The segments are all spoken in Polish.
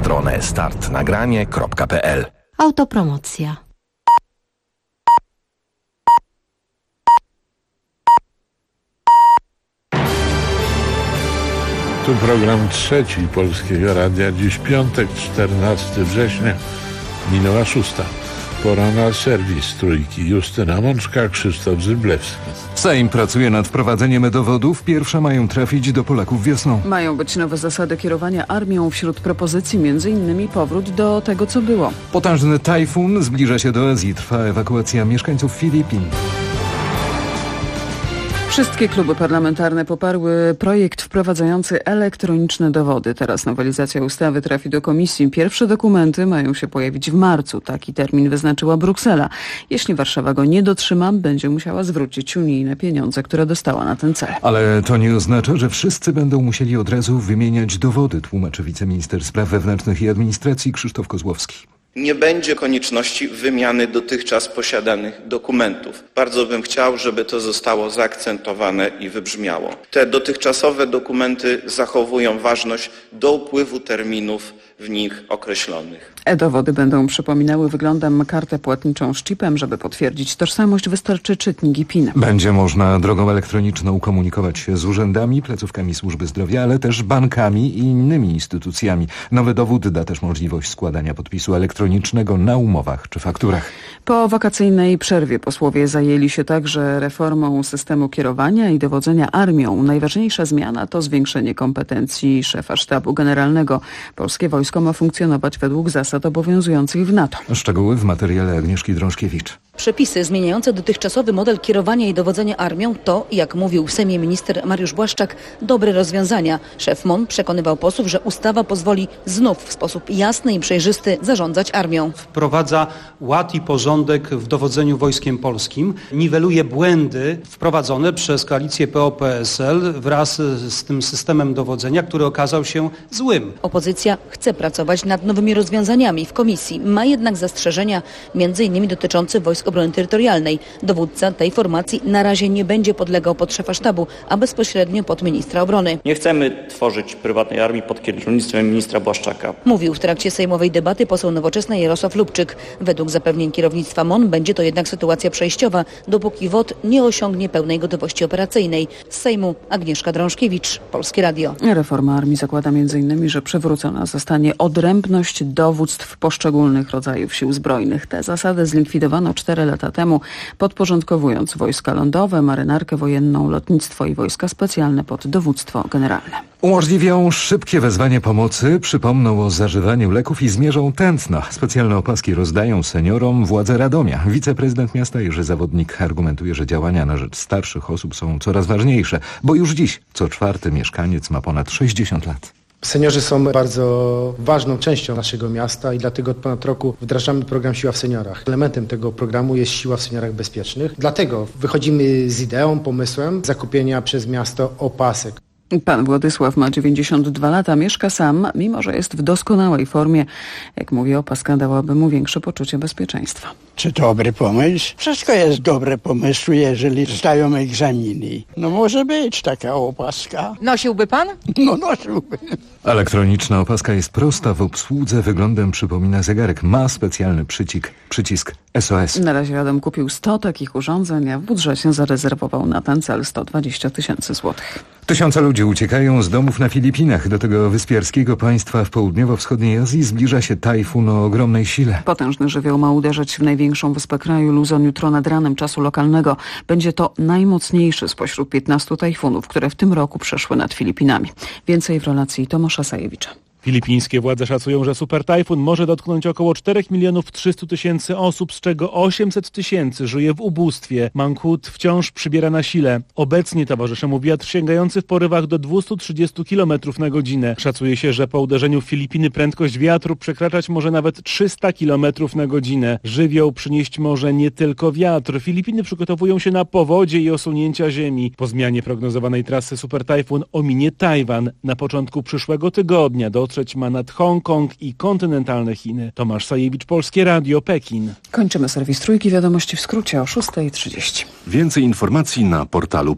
stronę startnagranie.pl. Autopromocja. Tu program trzeci Polskiego Radia. Dziś piątek, 14 września, minęła 6. Pora na serwis Trójki. Justyna Mączka, Krzysztof Zyblewski. Sejm pracuje nad wprowadzeniem dowodów. Pierwsze mają trafić do Polaków wiosną. Mają być nowe zasady kierowania armią. Wśród propozycji m.in. powrót do tego, co było. Potężny tajfun zbliża się do Azji. Trwa ewakuacja mieszkańców Filipin. Wszystkie kluby parlamentarne poparły projekt wprowadzający elektroniczne dowody. Teraz nowelizacja ustawy trafi do komisji. Pierwsze dokumenty mają się pojawić w marcu. Taki termin wyznaczyła Bruksela. Jeśli Warszawa go nie dotrzyma, będzie musiała zwrócić unijne pieniądze, które dostała na ten cel. Ale to nie oznacza, że wszyscy będą musieli od razu wymieniać dowody, tłumaczy wiceminister spraw wewnętrznych i administracji Krzysztof Kozłowski. Nie będzie konieczności wymiany dotychczas posiadanych dokumentów. Bardzo bym chciał, żeby to zostało zaakcentowane i wybrzmiało. Te dotychczasowe dokumenty zachowują ważność do upływu terminów w nich określonych. E-dowody będą przypominały wyglądem kartę płatniczą z czipem. Żeby potwierdzić tożsamość, wystarczy czytnik i PIN. Będzie można drogą elektroniczną komunikować się z urzędami, placówkami służby zdrowia, ale też bankami i innymi instytucjami. Nowy dowód da też możliwość składania podpisu elektronicznego na umowach czy fakturach. Po wakacyjnej przerwie posłowie zajęli się także reformą systemu kierowania i dowodzenia armią. Najważniejsza zmiana to zwiększenie kompetencji szefa sztabu generalnego. Polskie wojsko ma funkcjonować według zasad obowiązujących w NATO. Szczegóły w materiale Agnieszki Drążkiewicz. Przepisy zmieniające dotychczasowy model kierowania i dowodzenia armią to, jak mówił w Sejmie minister Mariusz Błaszczak, dobre rozwiązania. Szef MON przekonywał posłów, że ustawa pozwoli znów w sposób jasny i przejrzysty zarządzać armią. Wprowadza ład i porządek w dowodzeniu wojskiem polskim, niweluje błędy wprowadzone przez koalicję PO-PSL wraz z tym systemem dowodzenia, który okazał się złym. Opozycja chce pracować nad nowymi rozwiązaniami w komisji. Ma jednak zastrzeżenia, m.in. dotyczące Wojsk Obrony Terytorialnej. Dowódca tej formacji na razie nie będzie podlegał pod szefa sztabu, a bezpośrednio pod ministra obrony. Nie chcemy tworzyć prywatnej armii pod kierownictwem ministra Błaszczaka. Mówił w trakcie sejmowej debaty poseł Nowoczesnej Jarosław Lubczyk. Według zapewnień kierownictwa MON będzie to jednak sytuacja przejściowa, dopóki WOT nie osiągnie pełnej gotowości operacyjnej. Z Sejmu Agnieszka Drążkiewicz, Polskie Radio. Reforma armii zakłada m.in., że przywrócona zostanie odrębność dowództw poszczególnych rodzajów sił zbrojnych. Te zasady zlikwidowano 4 lata temu, podporządkowując wojska lądowe, marynarkę wojenną, lotnictwo i wojska specjalne pod dowództwo generalne. Umożliwią szybkie wezwanie pomocy, przypomną o zażywaniu leków i zmierzą tętno. Specjalne opaski rozdają seniorom władze Radomia. Wiceprezydent miasta Jerzy Zawodnik argumentuje, że działania na rzecz starszych osób są coraz ważniejsze, bo już dziś co 4. mieszkaniec ma ponad 60 lat. Seniorzy są bardzo ważną częścią naszego miasta i dlatego od ponad roku wdrażamy program Siła w Seniorach. Elementem tego programu jest Siła w Seniorach Bezpiecznych. Dlatego wychodzimy z ideą, pomysłem zakupienia przez miasto opasek. Pan Władysław ma 92 lata, mieszka sam, mimo że jest w doskonałej formie. Jak mówi, opaska dałaby mu większe poczucie bezpieczeństwa. Czy dobry pomysł? Wszystko jest dobre pomysły, jeżeli zdają egzaminy. No może być taka opaska. Nosiłby pan? No nosiłbym. Elektroniczna opaska jest prosta w obsłudze, wyglądem przypomina zegarek. Ma specjalny przycisk SOS. Na razie Adam kupił 100 takich urządzeń, a w budżecie zarezerwował na ten cel 120 000 złotych. Tysiące ludzi uciekają z domów na Filipinach. Do tego wyspiarskiego państwa w południowo-wschodniej Azji zbliża się tajfun o ogromnej sile. Potężny żywioł ma uderzyć w największą wyspę kraju Luzon jutro nad ranem czasu lokalnego. Będzie to najmocniejszy spośród 15 tajfunów, które w tym roku przeszły nad Filipinami. Więcej w relacji Tomasza Sajewicza. Filipińskie władze szacują, że supertajfun może dotknąć około 4 300 000 osób, z czego 800 000 żyje w ubóstwie. Mangkhut wciąż przybiera na sile. Obecnie towarzyszy mu wiatr sięgający w porywach do 230 km na godzinę. Szacuje się, że po uderzeniu w Filipiny prędkość wiatru przekraczać może nawet 300 km na godzinę. Żywioł przynieść może nie tylko wiatr. Filipiny przygotowują się na powodzie i osunięcia ziemi. Po zmianie prognozowanej trasy supertajfun ominie Tajwan. Na początku przyszłego tygodnia dotrzeć ma nad Hongkong i kontynentalne Chiny. Tomasz Sajewicz, Polskie Radio, Pekin. Kończymy serwis Trójki, wiadomości w skrócie o 6:30. Więcej informacji na portalu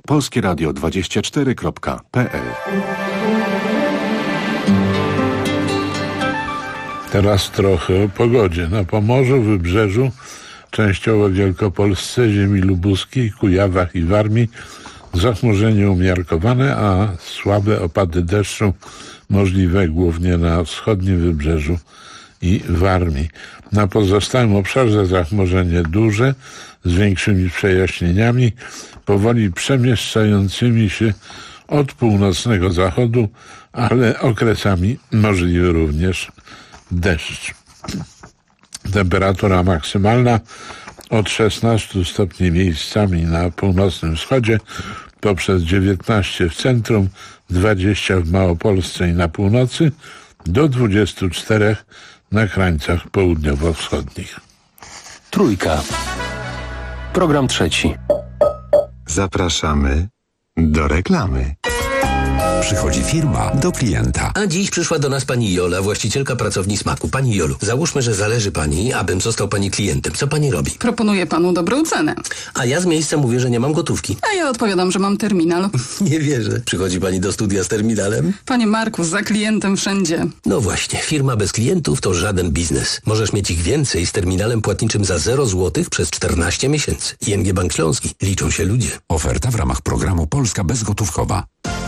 polskieradio24.pl. Teraz trochę o pogodzie. Na Pomorzu, Wybrzeżu, częściowo Wielkopolsce, ziemi lubuskiej, Kujawach i Warmii zachmurzenie umiarkowane, a słabe opady deszczu możliwe głównie na wschodnim Wybrzeżu i Warmii. Na pozostałym obszarze zachmurzenie duże, z większymi przejaśnieniami, powoli przemieszczającymi się od północnego zachodu, ale okresami możliwy również deszcz. Temperatura maksymalna od 16 stopni miejscami na północnym wschodzie, poprzez 19 w centrum, 20 w Małopolsce i na północy, do 24 na krańcach południowo-wschodnich. Trójka. Program trzeci. Zapraszamy do reklamy. Przychodzi firma do klienta. A dziś przyszła do nas pani Jola, właścicielka pracowni Smaku. Pani Jolu, załóżmy, że zależy pani, abym został pani klientem. Co pani robi? Proponuję panu dobrą cenę. A ja z miejsca mówię, że nie mam gotówki. A ja odpowiadam, że mam terminal. Nie wierzę. Przychodzi pani do studia z terminalem? Panie Marku, za klientem wszędzie. No właśnie, firma bez klientów to żaden biznes. Możesz mieć ich więcej z terminalem płatniczym za 0 zł przez 14 miesięcy. ING Bank Śląski. Liczą się ludzie. Oferta w ramach programu Polska Bezgotówkowa.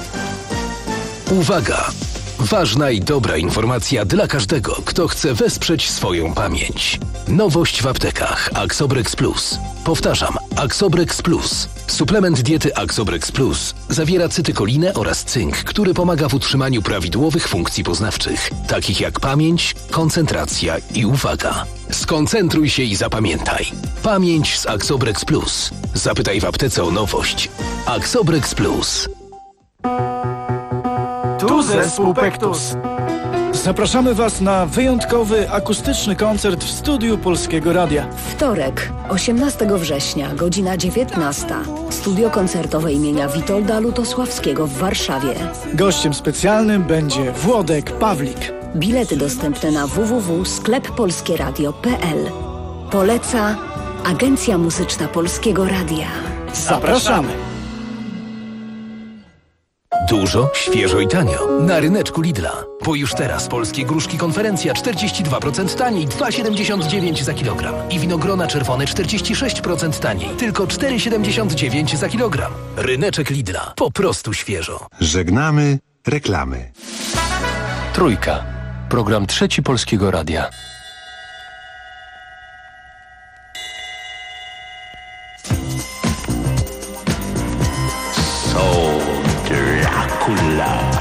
Uwaga! Ważna i dobra informacja dla każdego, kto chce wesprzeć swoją pamięć. Nowość w aptekach Axobrex Plus. Powtarzam, Axobrex Plus. Suplement diety Axobrex Plus zawiera cytykolinę oraz cynk, który pomaga w utrzymaniu prawidłowych funkcji poznawczych, takich jak pamięć, koncentracja i uwaga. Skoncentruj się i zapamiętaj. Pamięć z Axobrex Plus. Zapytaj w aptece o nowość. Axobrex Plus. Tu zespół Pektus. Zapraszamy Was na wyjątkowy akustyczny koncert w studiu Polskiego Radia. Wtorek, 18 września, godzina 19. Studio koncertowe imienia Witolda Lutosławskiego w Warszawie. Gościem specjalnym będzie Włodek Pawlik. Bilety dostępne na www.skleppolskieradio.pl. Poleca Agencja Muzyczna Polskiego Radia. Zapraszamy! Dużo, świeżo i tanio. Na ryneczku Lidla. Bo już teraz polskie gruszki konferencja 42% taniej, 2,79 za kilogram. I winogrona czerwone 46% taniej, tylko 4,79 za kilogram. Ryneczek Lidla. Po prostu świeżo. Żegnamy reklamy. Trójka. Program trzeci Polskiego Radia. Dracula.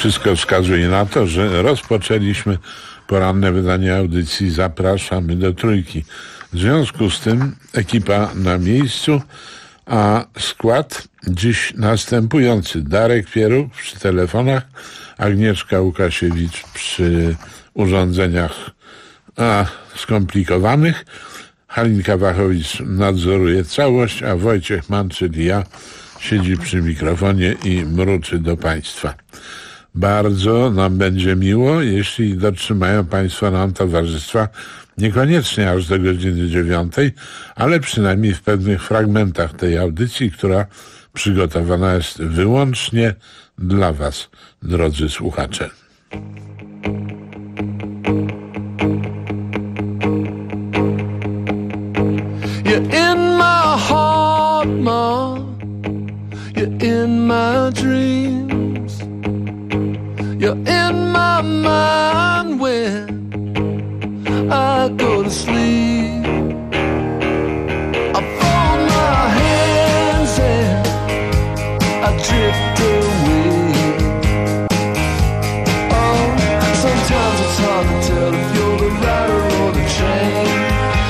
Wszystko wskazuje na to, że rozpoczęliśmy poranne wydanie audycji Zapraszamy do Trójki. W związku z tym ekipa na miejscu, a skład dziś następujący. Darek Pieruk przy telefonach, Agnieszka Łukasiewicz przy urządzeniach skomplikowanych, Halinka Wachowicz nadzoruje całość, a Wojciech Mann, czyli ja, siedzi przy mikrofonie i mruczy do Państwa. Bardzo nam będzie miło, jeśli dotrzymają Państwo nam towarzystwa, niekoniecznie aż do godziny 9, ale przynajmniej w pewnych fragmentach tej audycji, która przygotowana jest wyłącznie dla Was, drodzy słuchacze. You're in my heart, Ma. You're in my dreams. You're in my mind when I go to sleep. I fold my hands and I drift away. Oh, sometimes it's hard to tell if you're the rider or the train.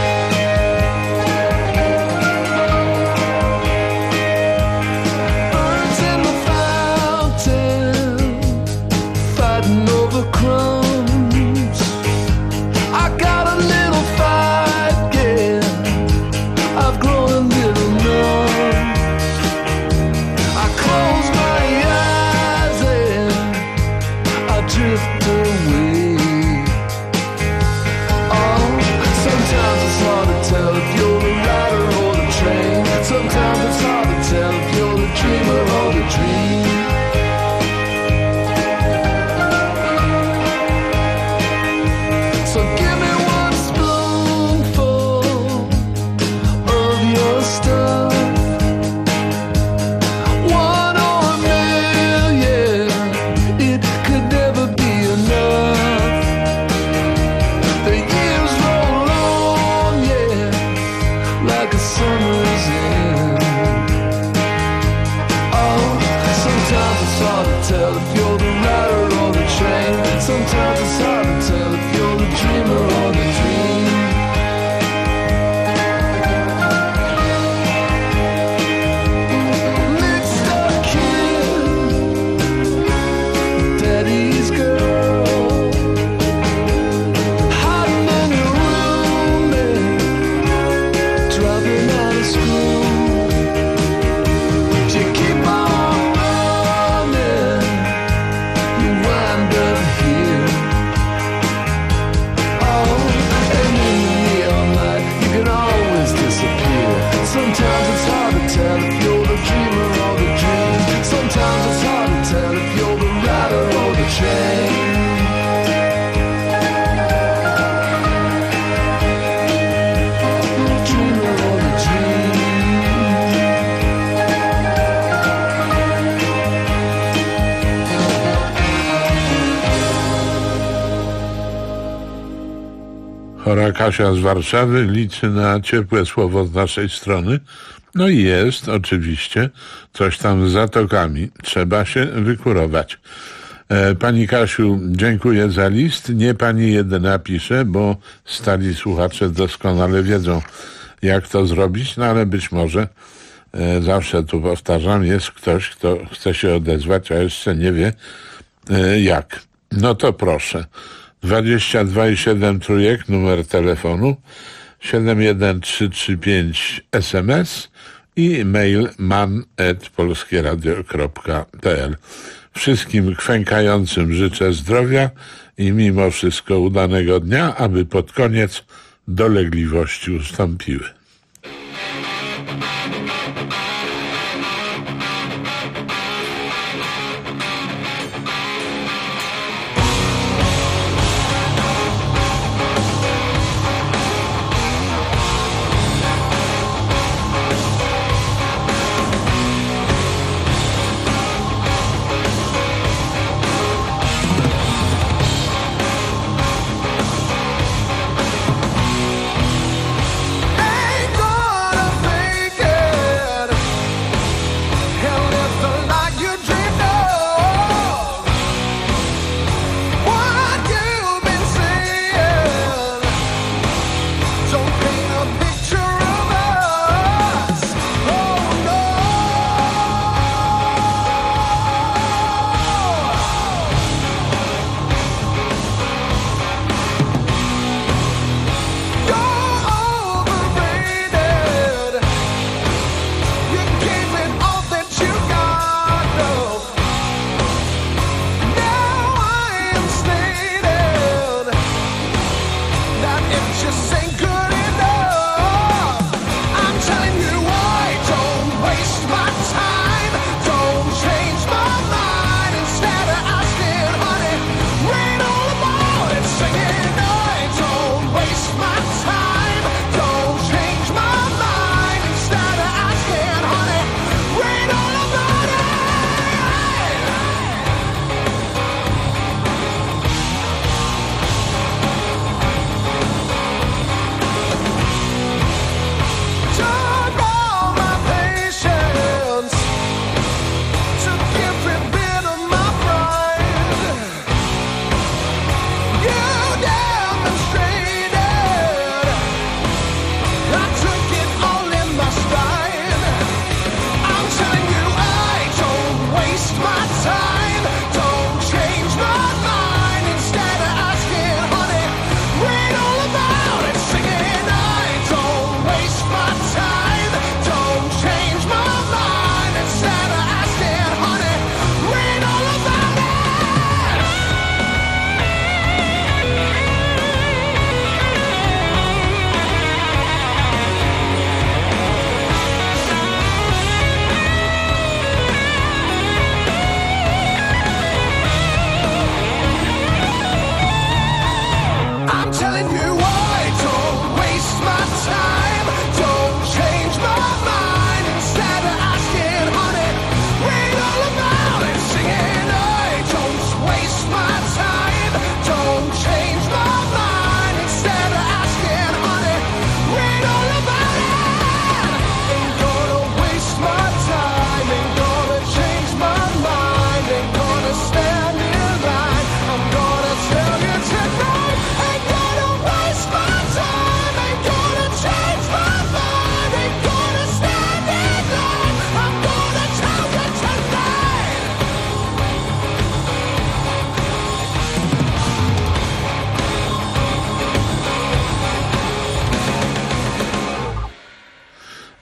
Chora Kasia z Warszawy liczy na ciepłe słowo z naszej strony. No i jest oczywiście coś tam z zatokami. Trzeba się wykurować. Pani Kasiu, dziękuję za list. Nie pani jedyna pisze, bo stali słuchacze doskonale wiedzą, jak to zrobić, no ale być może, zawsze tu powtarzam, jest ktoś, kto chce się odezwać, a jeszcze nie wie jak. No to proszę. 22,7 trójek, numer telefonu, 71335 SMS i mail man@polskieradio.pl. Wszystkim kwękającym życzę zdrowia i mimo wszystko udanego dnia, aby pod koniec dolegliwości ustąpiły. Hey!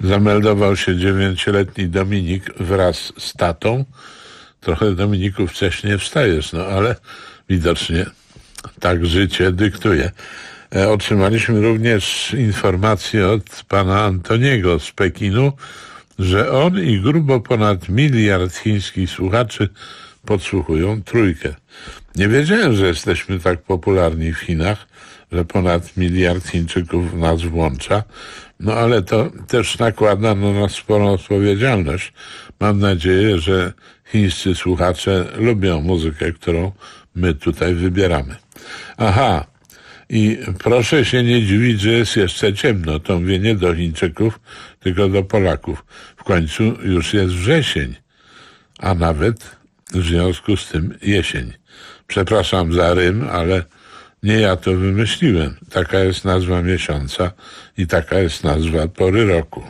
zameldował się 9-letni Dominik wraz z tatą. Trochę Dominików wcześniej wstajesz, no ale widocznie tak życie dyktuje. Otrzymaliśmy również informację od pana Antoniego z Pekinu, że on i grubo ponad 1 miliard chińskich słuchaczy podsłuchują Trójkę. Nie wiedziałem, że jesteśmy tak popularni w Chinach, że ponad 1 miliard Chińczyków nas włącza, no ale to też nakłada na nas sporą odpowiedzialność. Mam nadzieję, że chińscy słuchacze lubią muzykę, którą my tutaj wybieramy. Aha, i proszę się nie dziwić, że jest jeszcze ciemno. To mówię nie do Chińczyków, tylko do Polaków. W końcu już jest wrzesień, a nawet w związku z tym jesień. Przepraszam za rym, ale nie ja to wymyśliłem. Taka jest nazwa miesiąca i taka jest nazwa pory roku.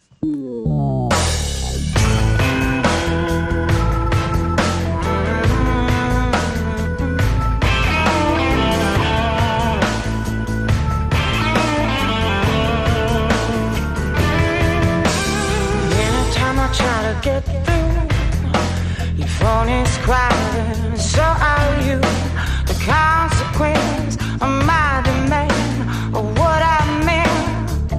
So are you. The consequence of my demand of what I meant.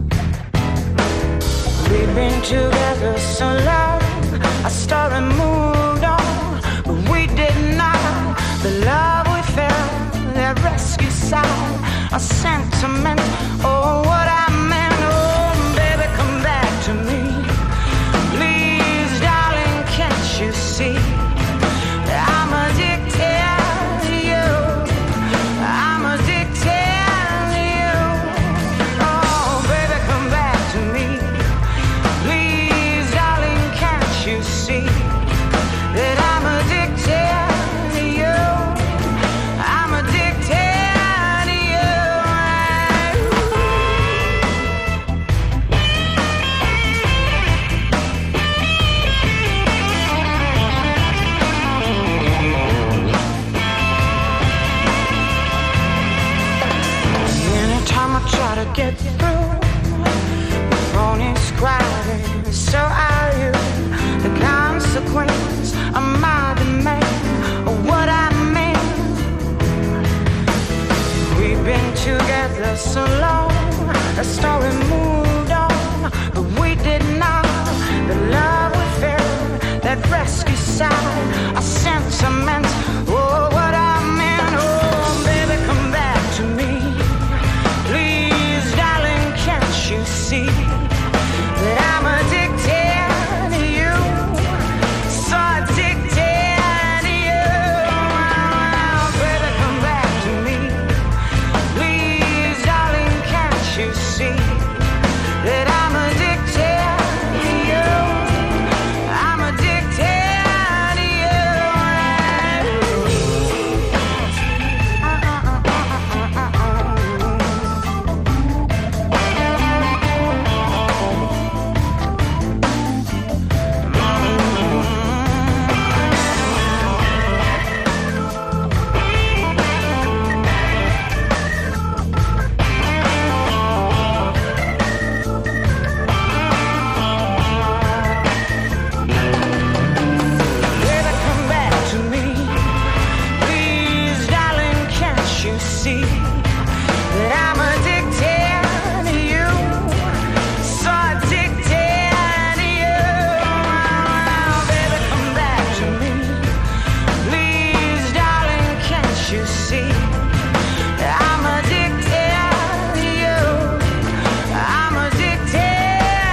We've been together so long, our story moved on, but we did not. The love we felt, that rescue side, our sentiment, oh what I meant. Oh baby, come back to me, please, darling, can't you see? I'm addicted to you. I'm addicted to you. Oh, baby, come back to me. Please, darling, can't you see that I'm addicted to you? I'm addicted to you. Anytime I try to get through, my phone is crying. So are you. The consequence of my demand of what I meant. We've been together so long, the story moved on, but we did not. The love we felt, that rescue side, our sentiments, oh what I meant. Oh baby, come back to me, please, darling, can't you see that I'm addicted to you, so addicted to you. Oh, baby, come back to me, please, darling, can't you see that I'm addicted to you? I'm addicted to you. Baby, come back to me, please, darling, can't you see that I'm addicted to you, so addicted to you. Baby, come back to me, please, darling, can't you see that I'm addicted to you, I'm addicted to you.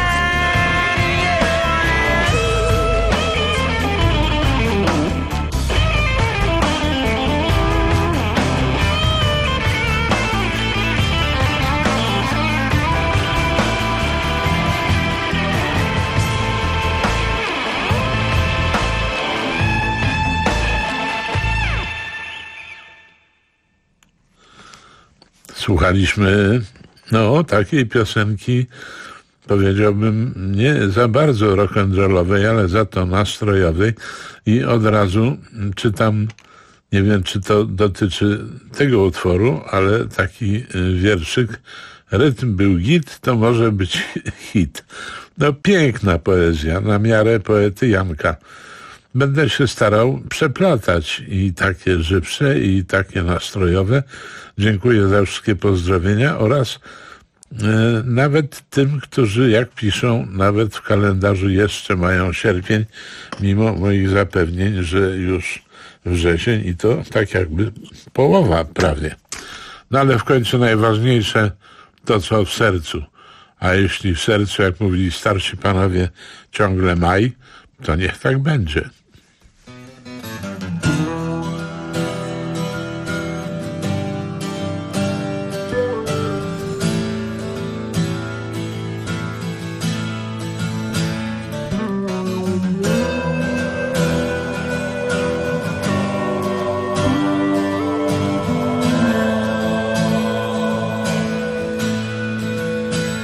Słuchaliśmy, takiej piosenki, powiedziałbym, nie za bardzo rock'n'rollowej, ale za to nastrojowej i od razu czytam, nie wiem, czy to dotyczy tego utworu, ale taki wierszyk rytm był git, to może być hit. No piękna poezja, na miarę poety Janka. Będę się starał przeplatać i takie żywsze, i takie nastrojowe. Dziękuję za wszystkie pozdrowienia oraz nawet tym, którzy, jak piszą, nawet w kalendarzu jeszcze mają sierpień, mimo moich zapewnień, że już wrzesień i to tak jakby połowa prawie. No ale w końcu najważniejsze to, co w sercu. A jeśli w sercu, jak mówili starsi panowie, ciągle maj, to niech tak będzie.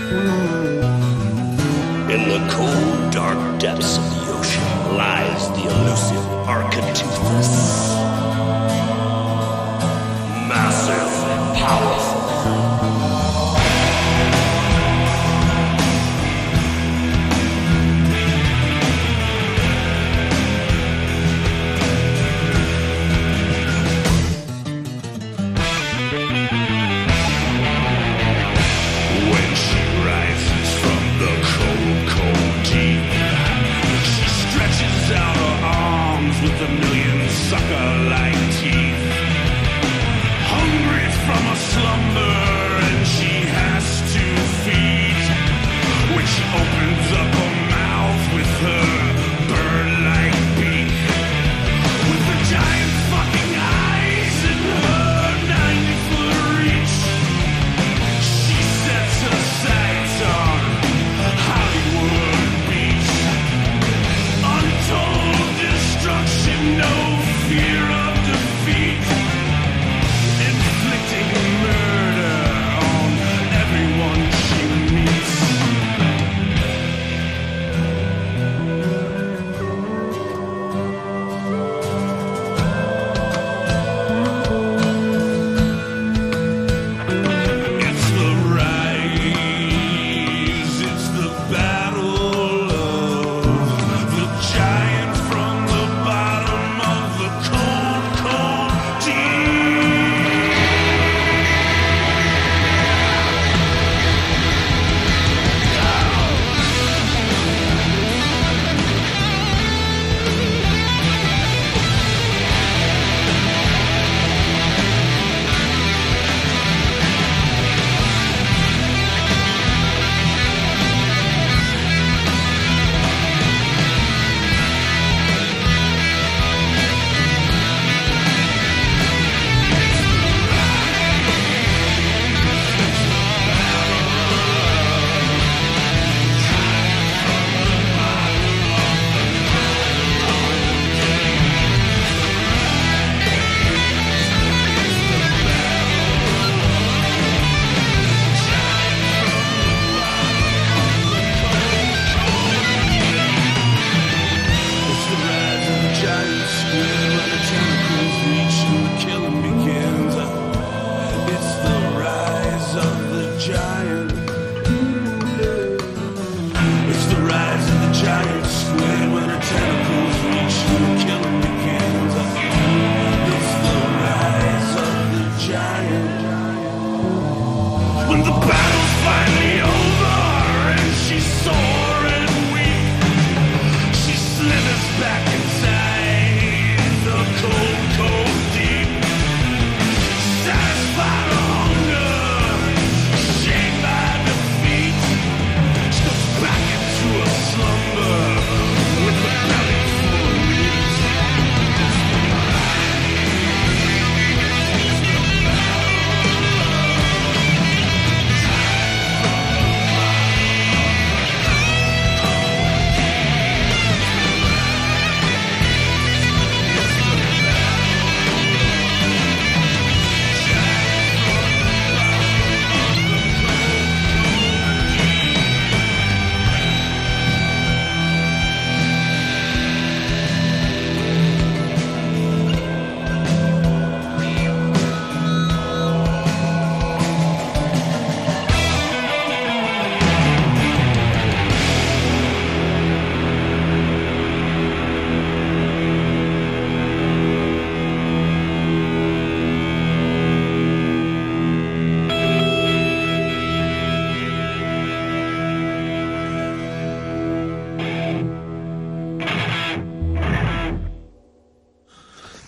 In the cold, dark depths of the ocean lies the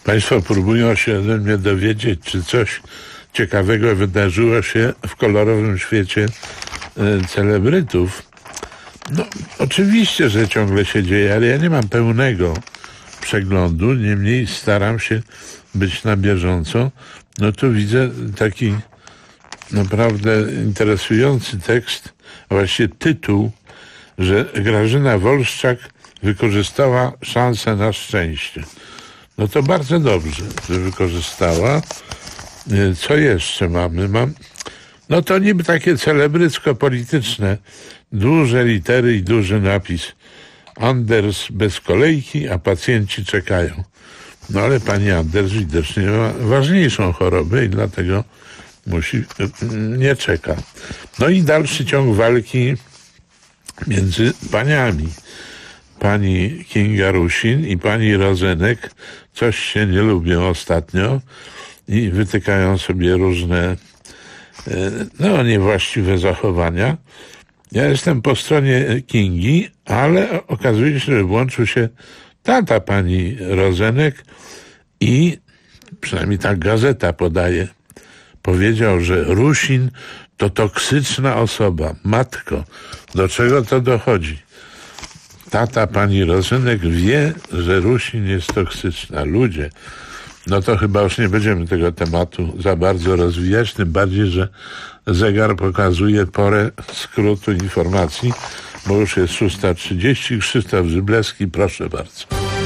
Państwo próbują się ode mnie dowiedzieć, czy coś ciekawego wydarzyło się w kolorowym świecie celebrytów. No, oczywiście, że ciągle się dzieje, ale ja nie mam pełnego przeglądu, niemniej staram się być na bieżąco. No tu widzę taki naprawdę interesujący tekst, a właściwie tytuł, że Grażyna Wolszczak wykorzystała szansę na szczęście. No to bardzo dobrze, że wykorzystała. Co jeszcze mamy? No to niby takie celebrycko-polityczne, duże litery i duży napis. Anders bez kolejki, a pacjenci czekają. No ale pani Anders widocznie ma ważniejszą chorobę i dlatego nie czeka. No i dalszy ciąg walki między paniami. Pani Kinga Rusin i pani Rozenek coś się nie lubią ostatnio i wytykają sobie różne niewłaściwe zachowania. Ja jestem po stronie Kingi, ale okazuje się, że włączył się tata pani Rozenek i przynajmniej tak gazeta podaje. Powiedział, że Rusin to toksyczna osoba. Matko, do czego to dochodzi? Tata pani Rozenek wie, że Rusin jest toksyczna. Ludzie, no to chyba już nie będziemy tego tematu za bardzo rozwijać, tym bardziej, że zegar pokazuje porę skrótu informacji, bo już jest 6:30. Krzysztof Zyblewski, proszę bardzo.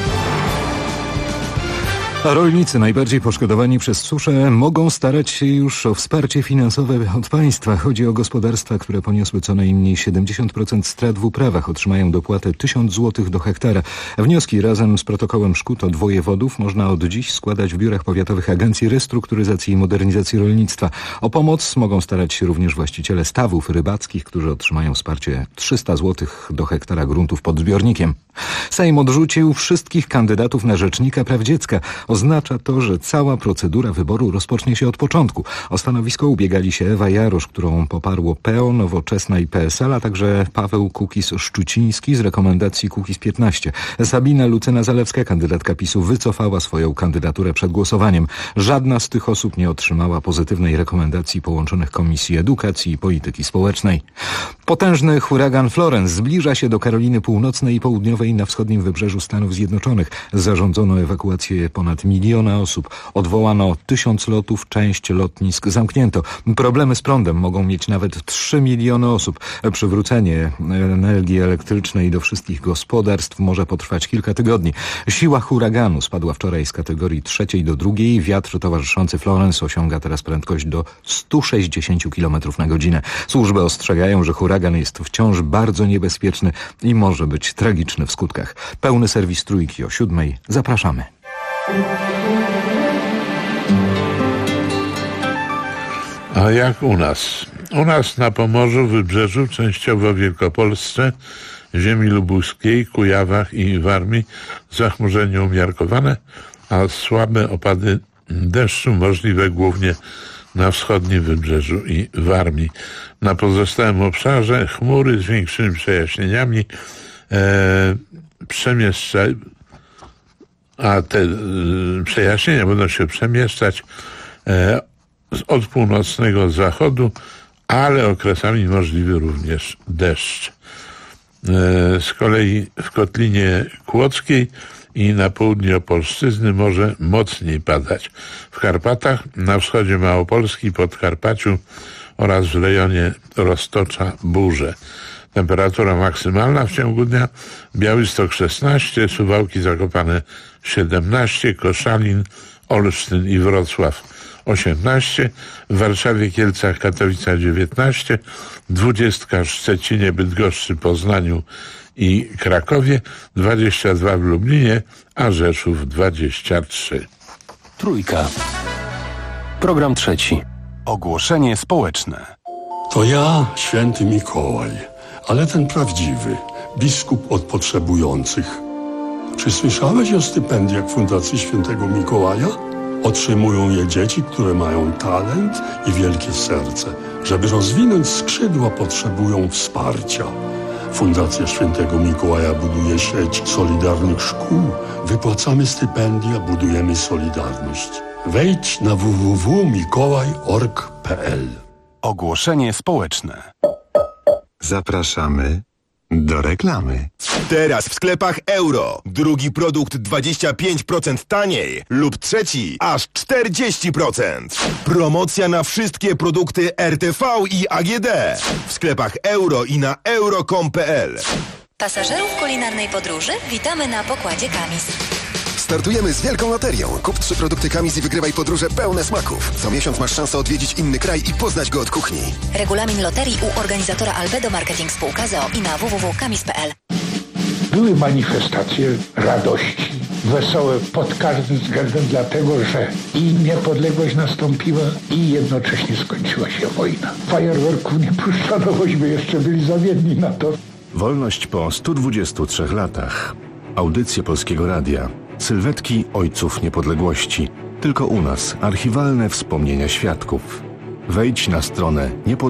A rolnicy najbardziej poszkodowani przez suszę mogą starać się już o wsparcie finansowe od państwa. Chodzi o gospodarstwa, które poniosły co najmniej 70% strat w uprawach. Otrzymają dopłatę 1000 zł do hektara. Wnioski razem z protokołem szkód od wojewodów można od dziś składać w biurach powiatowych Agencji Restrukturyzacji i Modernizacji Rolnictwa. O pomoc mogą starać się również właściciele stawów rybackich, którzy otrzymają wsparcie 300 zł do hektara gruntów pod zbiornikiem. Sejm odrzucił wszystkich kandydatów na Rzecznika Praw Dziecka. Oznacza to, że cała procedura wyboru rozpocznie się od początku. O stanowisko ubiegali się Ewa Jarosz, którą poparło PO, Nowoczesna i PSL, a także Paweł Kukiz-Szczuciński z rekomendacji Kukiz-15. Sabina Lucyna-Zalewska, kandydatka PiS-u, wycofała swoją kandydaturę przed głosowaniem. Żadna z tych osób nie otrzymała pozytywnej rekomendacji połączonych Komisji Edukacji i Polityki Społecznej. Potężny huragan Florence zbliża się do Karoliny Północnej i Południowej na wschodnim wybrzeżu Stanów Zjednoczonych. Zarządzono ewakuację ponad 1 miliona osób. Odwołano 1000 lotów, część lotnisk zamknięto. Problemy z prądem mogą mieć nawet 3 miliony osób. Przywrócenie energii elektrycznej do wszystkich gospodarstw może potrwać kilka tygodni. Siła huraganu spadła wczoraj z kategorii 3 do 2. Wiatr towarzyszący Florence osiąga teraz prędkość do 160 km na godzinę. Służby ostrzegają, że huragan jest wciąż bardzo niebezpieczny i może być tragiczny w skutkach. Pełny serwis Trójki o 7:00. Zapraszamy. A jak u nas? U nas na Pomorzu, Wybrzeżu, częściowo w Wielkopolsce, ziemi lubuskiej, Kujawach i Warmii zachmurzenie umiarkowane, a słabe opady deszczu możliwe głównie na wschodnim Wybrzeżu i Warmii. Na pozostałym obszarze chmury z większymi przejaśnieniami a te przejaśnienia będą się przemieszczać od północnego zachodu, ale okresami możliwy również deszcz. Z kolei w Kotlinie Kłodzkiej i na południu Opolszczyzny może mocniej padać. W Karpatach, na wschodzie Małopolski, Podkarpaciu oraz w rejonie Roztocza burze. Temperatura maksymalna w ciągu dnia: Białystok 16, Suwałki Zakopane 17, Koszalin, Olsztyn i Wrocław 18, w Warszawie, Kielcach, Katowicach 19, 20 w Szczecinie, Bydgoszczy, Poznaniu i Krakowie, 22 w Lublinie, a Rzeszów 23. Trójka. Program trzeci. Ogłoszenie społeczne. To ja, święty Mikołaj, ale ten prawdziwy, biskup od potrzebujących. Czy słyszałeś o stypendiach Fundacji Świętego Mikołaja? Otrzymują je dzieci, które mają talent i wielkie serce. Żeby rozwinąć skrzydła, potrzebują wsparcia. Fundacja Świętego Mikołaja buduje sieć solidarnych szkół. Wypłacamy stypendia, budujemy solidarność. Wejdź na www.mikołaj.org.pl. Ogłoszenie społeczne. Zapraszamy do reklamy. Teraz w sklepach Euro. Drugi produkt 25% taniej lub trzeci aż 40%. Promocja na wszystkie produkty RTV i AGD. W sklepach Euro i na euro.com.pl. Pasażerów kulinarnej podróży witamy na pokładzie Kamis. Startujemy z wielką loterią. Kup 3 produkty Kamis i wygrywaj podróże pełne smaków. Co miesiąc masz szansę odwiedzić inny kraj i poznać go od kuchni. Regulamin loterii u organizatora Albedo Marketing Spółka z o.o. i na www.kamis.pl. Były manifestacje radości, wesołe pod każdym względem, dlatego że i niepodległość nastąpiła i jednocześnie skończyła się wojna. Fajerwerków nie puszczano, bośmy jeszcze byli zawiedni na to. Wolność po 123 latach. Audycje Polskiego Radia. Sylwetki ojców niepodległości. Tylko u nas archiwalne wspomnienia świadków. Wejdź na stronę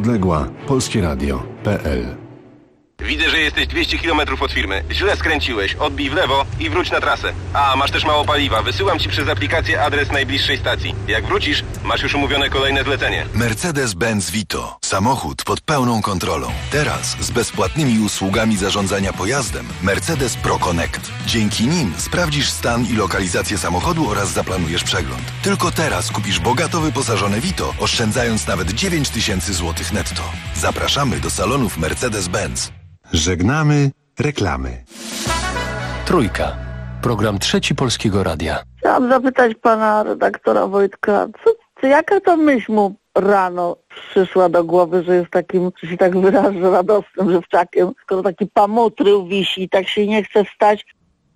niepodległa.polskieradio.pl. Widzę, że jesteś 200 km od firmy. Źle skręciłeś. Odbij w lewo i wróć na trasę. A, masz też mało paliwa. Wysyłam ci przez aplikację adres najbliższej stacji. Jak wrócisz, masz już umówione kolejne zlecenie. Mercedes-Benz Vito. Samochód pod pełną kontrolą. Teraz z bezpłatnymi usługami zarządzania pojazdem Mercedes Pro Connect. Dzięki nim sprawdzisz stan i lokalizację samochodu oraz zaplanujesz przegląd. Tylko teraz kupisz bogato wyposażone Vito, oszczędzając nawet 9000 zł netto. Zapraszamy do salonów Mercedes-Benz. Żegnamy reklamy. Trójka. Program Trzeci Polskiego Radia. Chciałam zapytać pana redaktora Wojtka, jaka to myśl mu rano przyszła do głowy, że jest takim, że się tak wyrażę, radosnym żywczakiem, skoro taki pamutrył wisi i tak się nie chce wstać.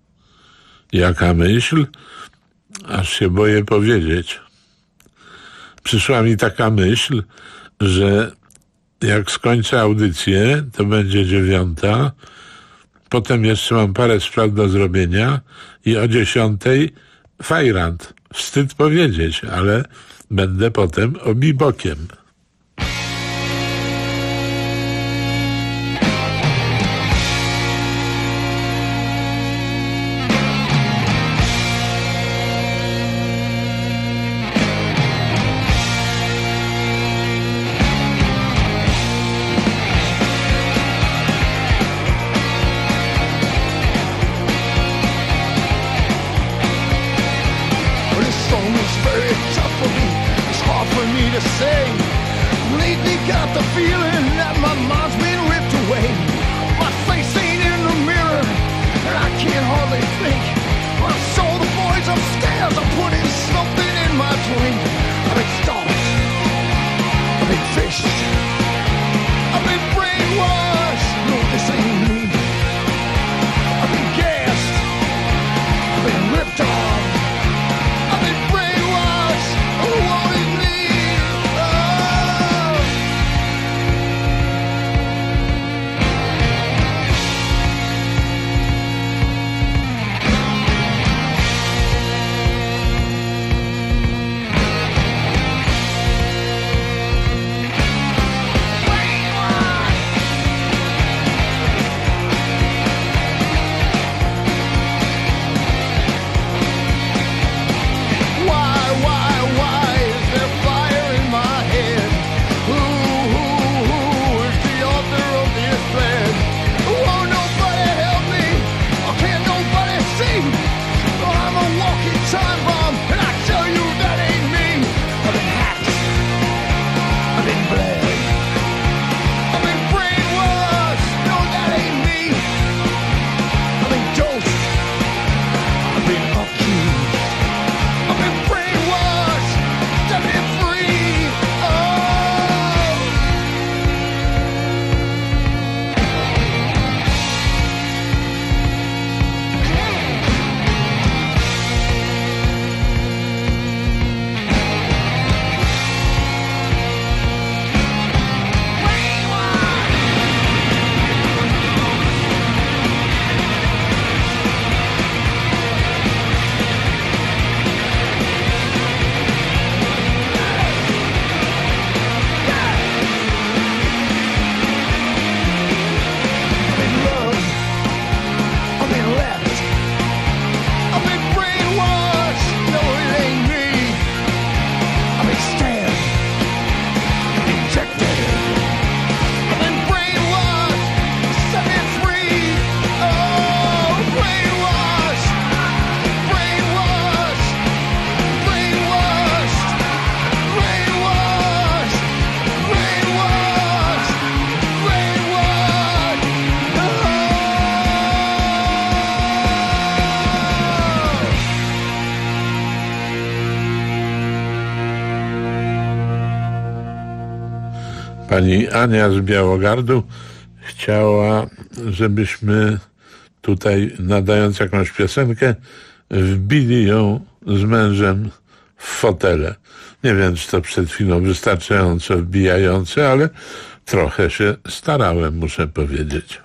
Jaka myśl? Aż się boję powiedzieć. Przyszła mi taka myśl, że jak skończę audycję, to będzie 9:00, potem jeszcze mam parę spraw do zrobienia i o 10:00 fajrant. Wstyd powiedzieć, ale będę potem obibokiem. Pani Ania z Białogardu chciała, żebyśmy tutaj, nadając jakąś piosenkę, wbili ją z mężem w fotele. Nie wiem, czy to przed chwilą wystarczająco wbijające, ale trochę się starałem, muszę powiedzieć.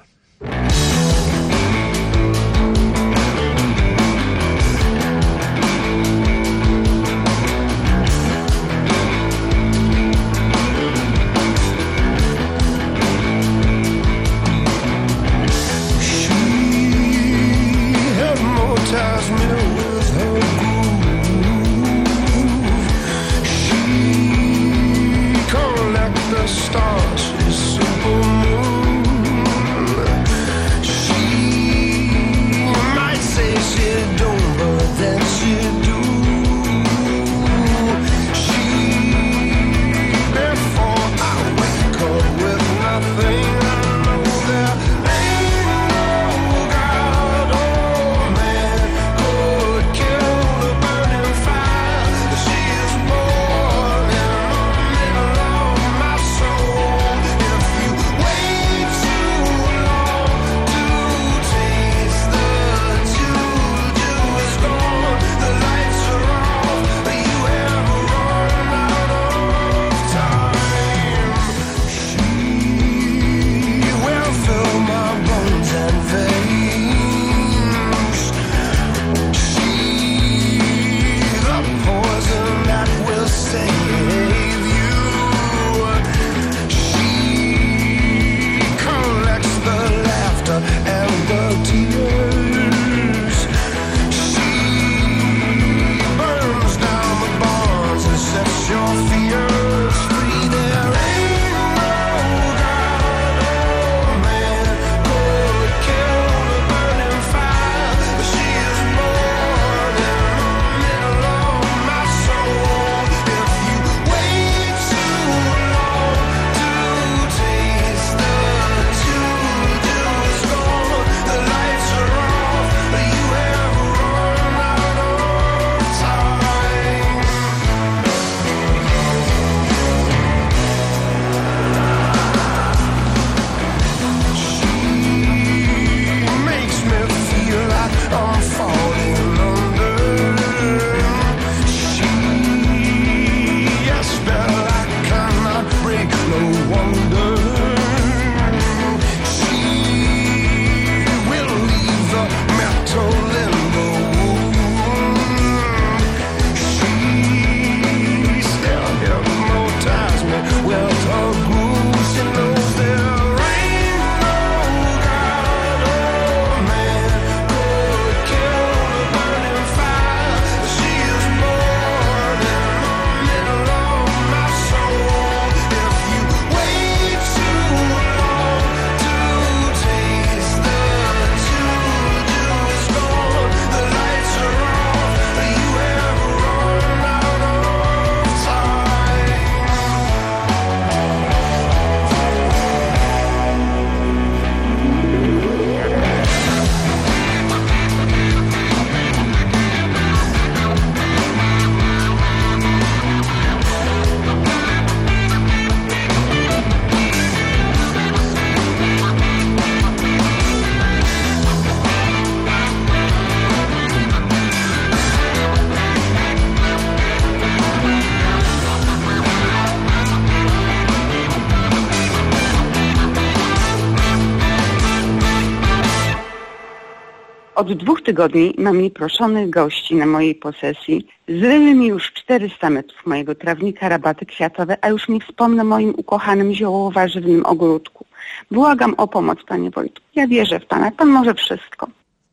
Od 2 tygodni mam nieproszonych gości na mojej posesji. Zryły mi już 400 metrów mojego trawnika, rabaty kwiatowe, a już nie wspomnę o moim ukochanym ziołowo-warzywnym ogródku. Błagam o pomoc, panie Wojtku. Ja wierzę w pana. Pan może wszystko.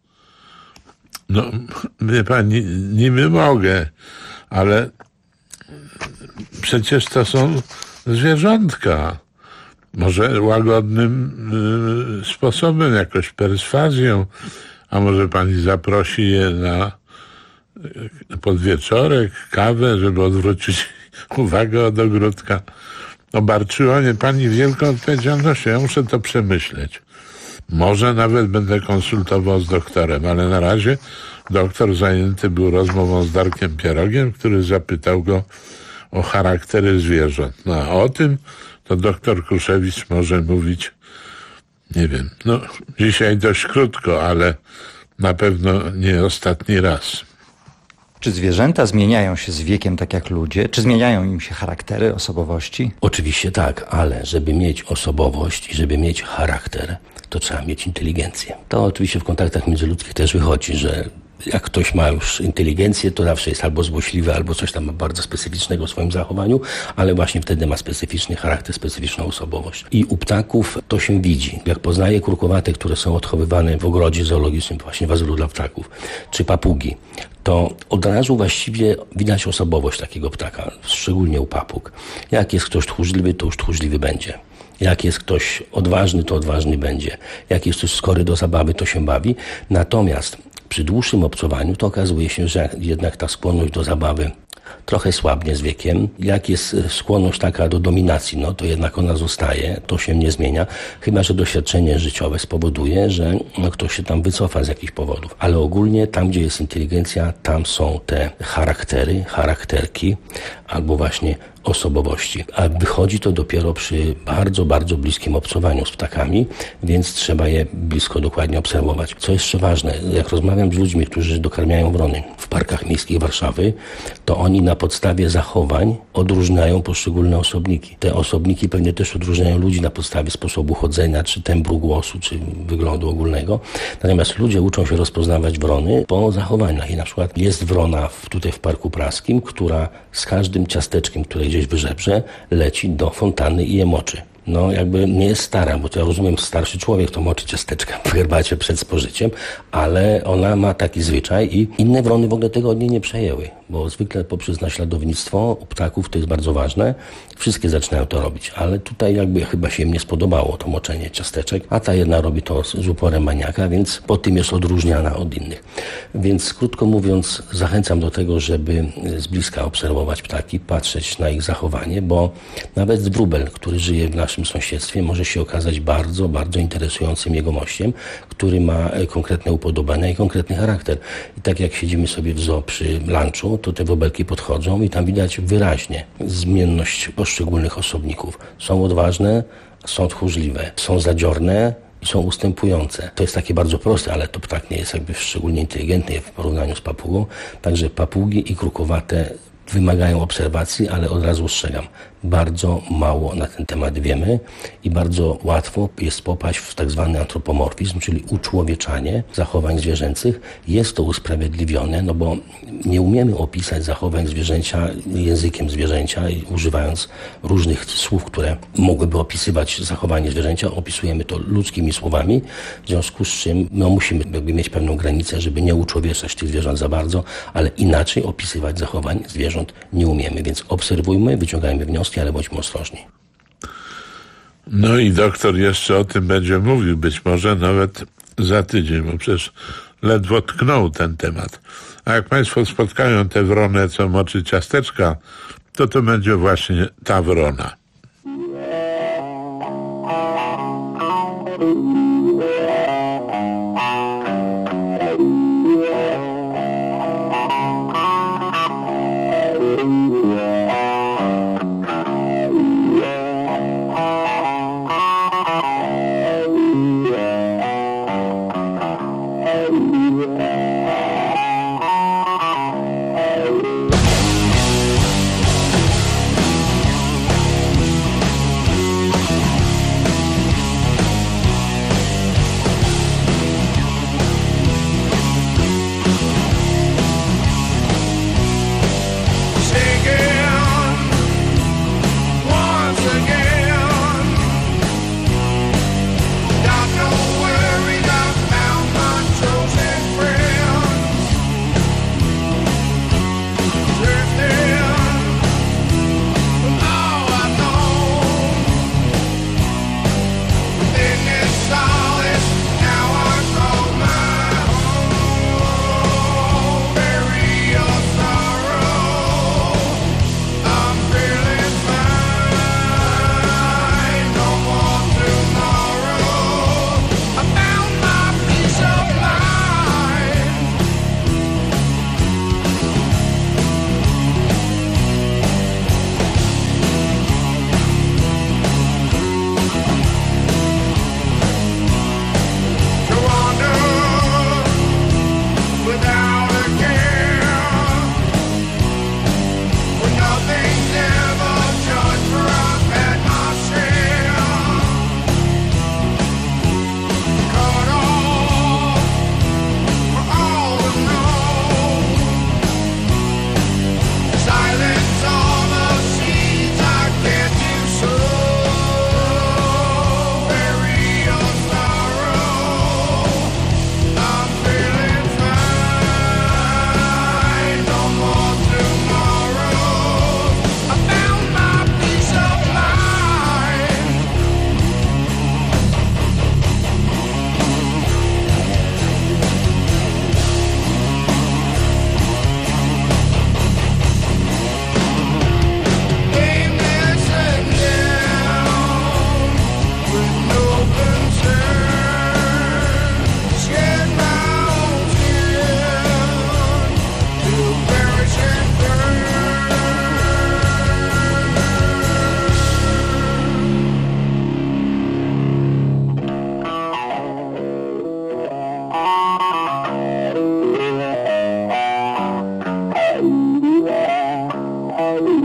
No, wie pani, niby mogę, ale przecież to są zwierzątka. Może łagodnym sposobem, jakoś perswazją, a może pani zaprosi je na podwieczorek, kawę, żeby odwrócić uwagę od ogródka. Obarczyła mnie pani wielką odpowiedzialnością. Ja muszę to przemyśleć. Może nawet będę konsultował z doktorem, ale na razie doktor zajęty był rozmową z Darkiem Pierogiem, który zapytał go o charaktery zwierząt. No a o tym to doktor Kruszewicz może mówić, nie wiem, no dzisiaj dość krótko, ale na pewno nie ostatni raz. Czy zwierzęta zmieniają się z wiekiem tak jak ludzie? Czy zmieniają im się charaktery, osobowości? Oczywiście tak, ale żeby mieć osobowość i żeby mieć charakter, to trzeba mieć inteligencję. To oczywiście w kontaktach międzyludzkich też wychodzi, że jak ktoś ma już inteligencję, to zawsze jest albo złośliwy, albo coś tam ma bardzo specyficznego w swoim zachowaniu, ale właśnie wtedy ma specyficzny charakter, specyficzną osobowość. I u ptaków to się widzi. Jak poznaje kurkowate, które są odchowywane w ogrodzie zoologicznym, właśnie w azylu dla ptaków, czy papugi, to od razu właściwie widać osobowość takiego ptaka, szczególnie u papug. Jak jest ktoś tchórzliwy, to już tchórzliwy będzie. Jak jest ktoś odważny, to odważny będzie. Jak jest ktoś skory do zabawy, to się bawi. Natomiast przy dłuższym obcowaniu to okazuje się, że jednak ta skłonność do zabawy trochę słabnie z wiekiem. Jak jest skłonność taka do dominacji, no to jednak ona zostaje, to się nie zmienia, chyba że doświadczenie życiowe spowoduje, że ktoś się tam wycofa z jakichś powodów. Ale ogólnie tam, gdzie jest inteligencja, tam są te charaktery, charakterki albo właśnie osobowości. A wychodzi to dopiero przy bardzo, bardzo bliskim obcowaniu z ptakami, więc trzeba je blisko dokładnie obserwować. Co jeszcze ważne, jak rozmawiam z ludźmi, którzy dokarmiają wrony w parkach miejskich Warszawy, to oni na podstawie zachowań odróżniają poszczególne osobniki. Te osobniki pewnie też odróżniają ludzi na podstawie sposobu chodzenia, czy tembru głosu, czy wyglądu ogólnego. Natomiast ludzie uczą się rozpoznawać wrony po zachowaniach. I na przykład jest wrona tutaj w Parku Praskim, która z każdym ciasteczkiem, które gdzieś wyżebrze, leci do fontanny i je moczy. No jakby nie jest stara, bo to ja rozumiem, starszy człowiek to moczy ciasteczka w herbacie przed spożyciem, ale ona ma taki zwyczaj i inne wrony w ogóle tego od niej nie przejęły, bo zwykle poprzez naśladownictwo u ptaków to jest bardzo ważne, wszystkie zaczynają to robić, ale tutaj jakby chyba się im nie spodobało to moczenie ciasteczek, a ta jedna robi to z uporem maniaka, więc po tym jest odróżniana od innych. Więc krótko mówiąc, zachęcam do tego, żeby z bliska obserwować ptaki, patrzeć na ich zachowanie, bo nawet wróbel, który żyje w naszym sąsiedztwie, może się okazać bardzo, bardzo interesującym jegomościem, który ma konkretne upodobania i konkretny charakter. I tak jak siedzimy sobie w zoo przy lunchu, to te wróbelki podchodzą i tam widać wyraźnie zmienność poszczególnych osobników. Są odważne, są tchórzliwe, są zadziorne i są ustępujące. To jest takie bardzo proste, ale to ptak nie jest jakby szczególnie inteligentny w porównaniu z papugą. Także papugi i krukowate wymagają obserwacji, ale od razu ostrzegam. Bardzo mało na ten temat wiemy i bardzo łatwo jest popaść w tak zwany antropomorfizm, czyli uczłowieczanie zachowań zwierzęcych. Jest to usprawiedliwione, no bo nie umiemy opisać zachowań zwierzęcia językiem zwierzęcia i używając różnych słów, które mogłyby opisywać zachowanie zwierzęcia, opisujemy to ludzkimi słowami, w związku z czym no, musimy jakby mieć pewną granicę, żeby nie uczłowieczać tych zwierząt za bardzo, ale inaczej opisywać zachowań zwierząt nie umiemy, więc obserwujmy, wyciągajmy wnioski, ale bądźmy ostrożni. No i doktor jeszcze o tym będzie mówił, być może nawet za tydzień, bo przecież ledwo tknął ten temat. A jak Państwo spotkają tę wronę, co moczy ciasteczka, to będzie właśnie ta wrona.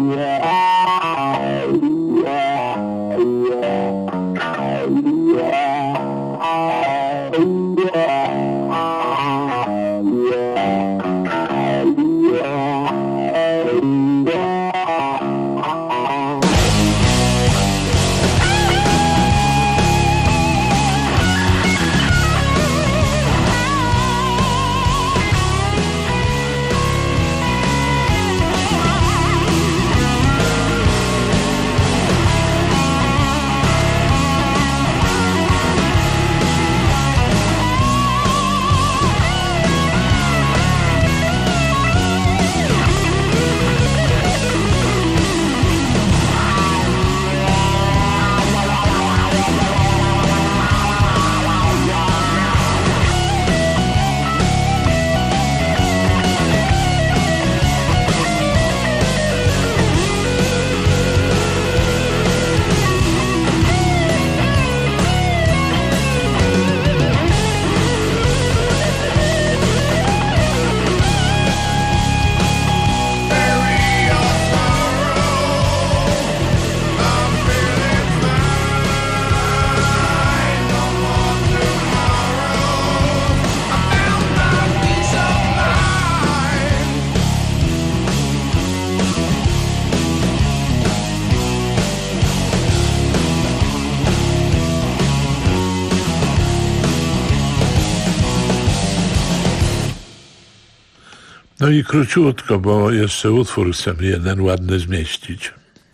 No i króciutko, bo jeszcze utwór chcemy jeden ładny zmieścić.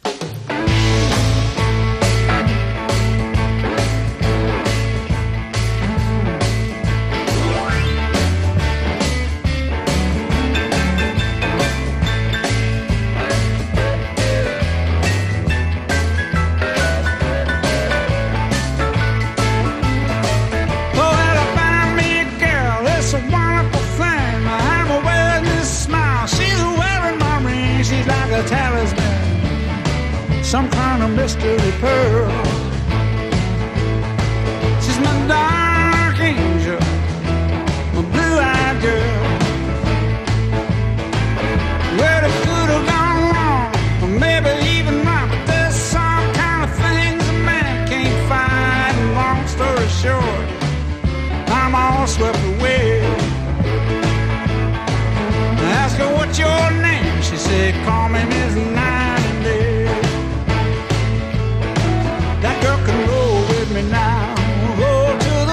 Some kind of mystery pearl. She's my dark angel, my blue-eyed girl. Well, it could have gone wrong, or maybe even right, but there's some kind of things a man can't find. And long story short, I'm all swept away. I asked her, what's your name? She said, call me Miss Night and Day. That girl can roll with me now. Roll to the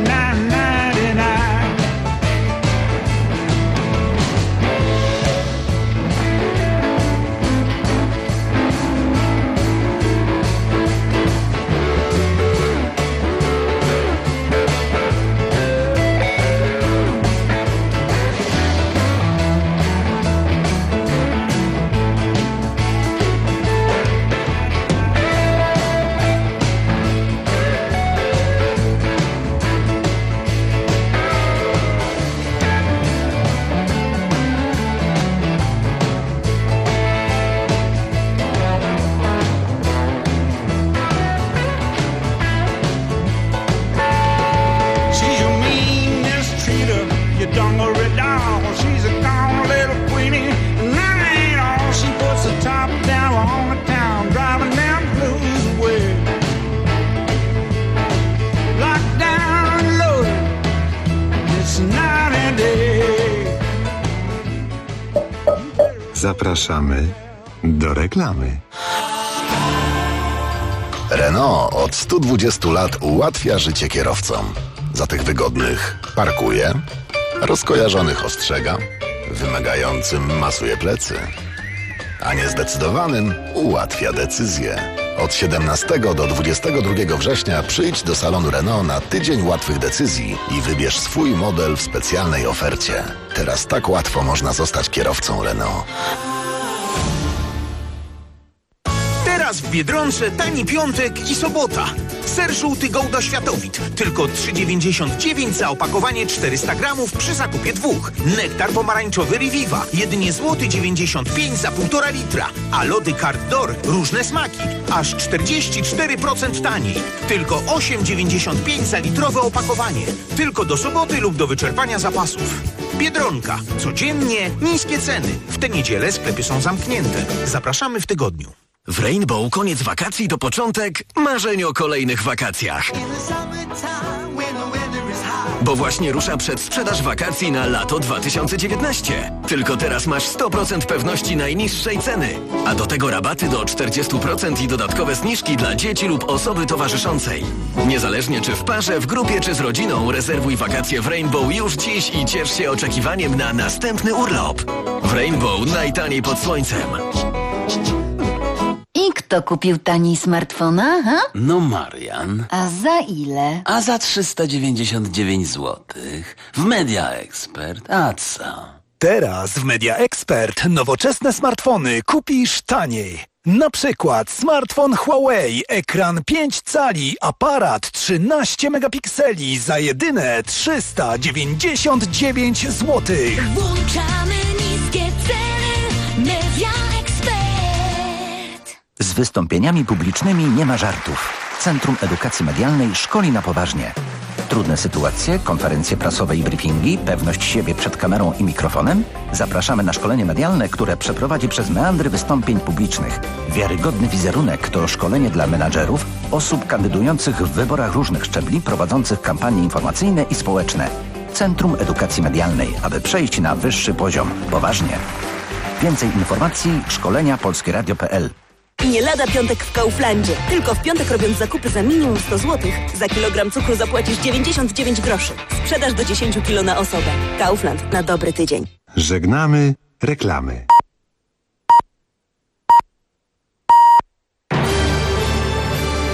Zapraszamy do reklamy. Renault od 120 lat ułatwia życie kierowcom. Za tych wygodnych parkuje, rozkojarzonych ostrzega, wymagającym masuje plecy, a niezdecydowanym ułatwia decyzje. Od 17 do 22 września przyjdź do salonu Renault na tydzień łatwych decyzji i wybierz swój model w specjalnej ofercie. Teraz tak łatwo można zostać kierowcą Renault. Teraz w Biedronce tani piątek i sobota. Ser żółty Gouda Światowit. Tylko 3,99 za opakowanie 400 gramów przy zakupie 2. Nektar pomarańczowy Reviva. Jedynie złoty 95 za 1,5 litra. A lody Carte d'Or. Różne smaki. Aż 44% taniej. Tylko 8,95 za litrowe opakowanie. Tylko do soboty lub do wyczerpania zapasów. Biedronka. Codziennie niskie ceny. W tę niedzielę sklepy są zamknięte. Zapraszamy w tygodniu. W Rainbow koniec wakacji to początek marzeń o kolejnych wakacjach. Bo właśnie rusza przedsprzedaż wakacji na lato 2019. Tylko teraz masz 100% pewności najniższej ceny. A do tego rabaty do 40% i dodatkowe zniżki dla dzieci lub osoby towarzyszącej. Niezależnie czy w parze, w grupie czy z rodziną, rezerwuj wakacje w Rainbow już dziś i ciesz się oczekiwaniem na następny urlop. W Rainbow najtaniej pod słońcem. I kto kupił taniej smartfona, ha? No Marian. A za ile? A za 399 zł. W Media Expert. A co? Teraz w Media Expert nowoczesne smartfony kupisz taniej. Na przykład smartfon Huawei, ekran 5 cali, aparat 13 megapikseli za jedyne 399 zł. Włączamy niskie ceny. Media Expert. Z wystąpieniami publicznymi nie ma żartów. Centrum Edukacji Medialnej szkoli na poważnie. Trudne sytuacje, konferencje prasowe i briefingi, pewność siebie przed kamerą i mikrofonem? Zapraszamy na szkolenie medialne, które przeprowadzi przez meandry wystąpień publicznych. Wiarygodny wizerunek to szkolenie dla menadżerów, osób kandydujących w wyborach różnych szczebli, prowadzących kampanie informacyjne i społeczne. Centrum Edukacji Medialnej, aby przejść na wyższy poziom. Poważnie. Więcej informacji szkolenia polskieradio.pl. I nie lada piątek w Kauflandzie. Tylko w piątek, robiąc zakupy za minimum 100 zł, za kilogram cukru zapłacisz 99 groszy. Sprzedaż do 10 kg na osobę. Kaufland na dobry tydzień. Żegnamy reklamy.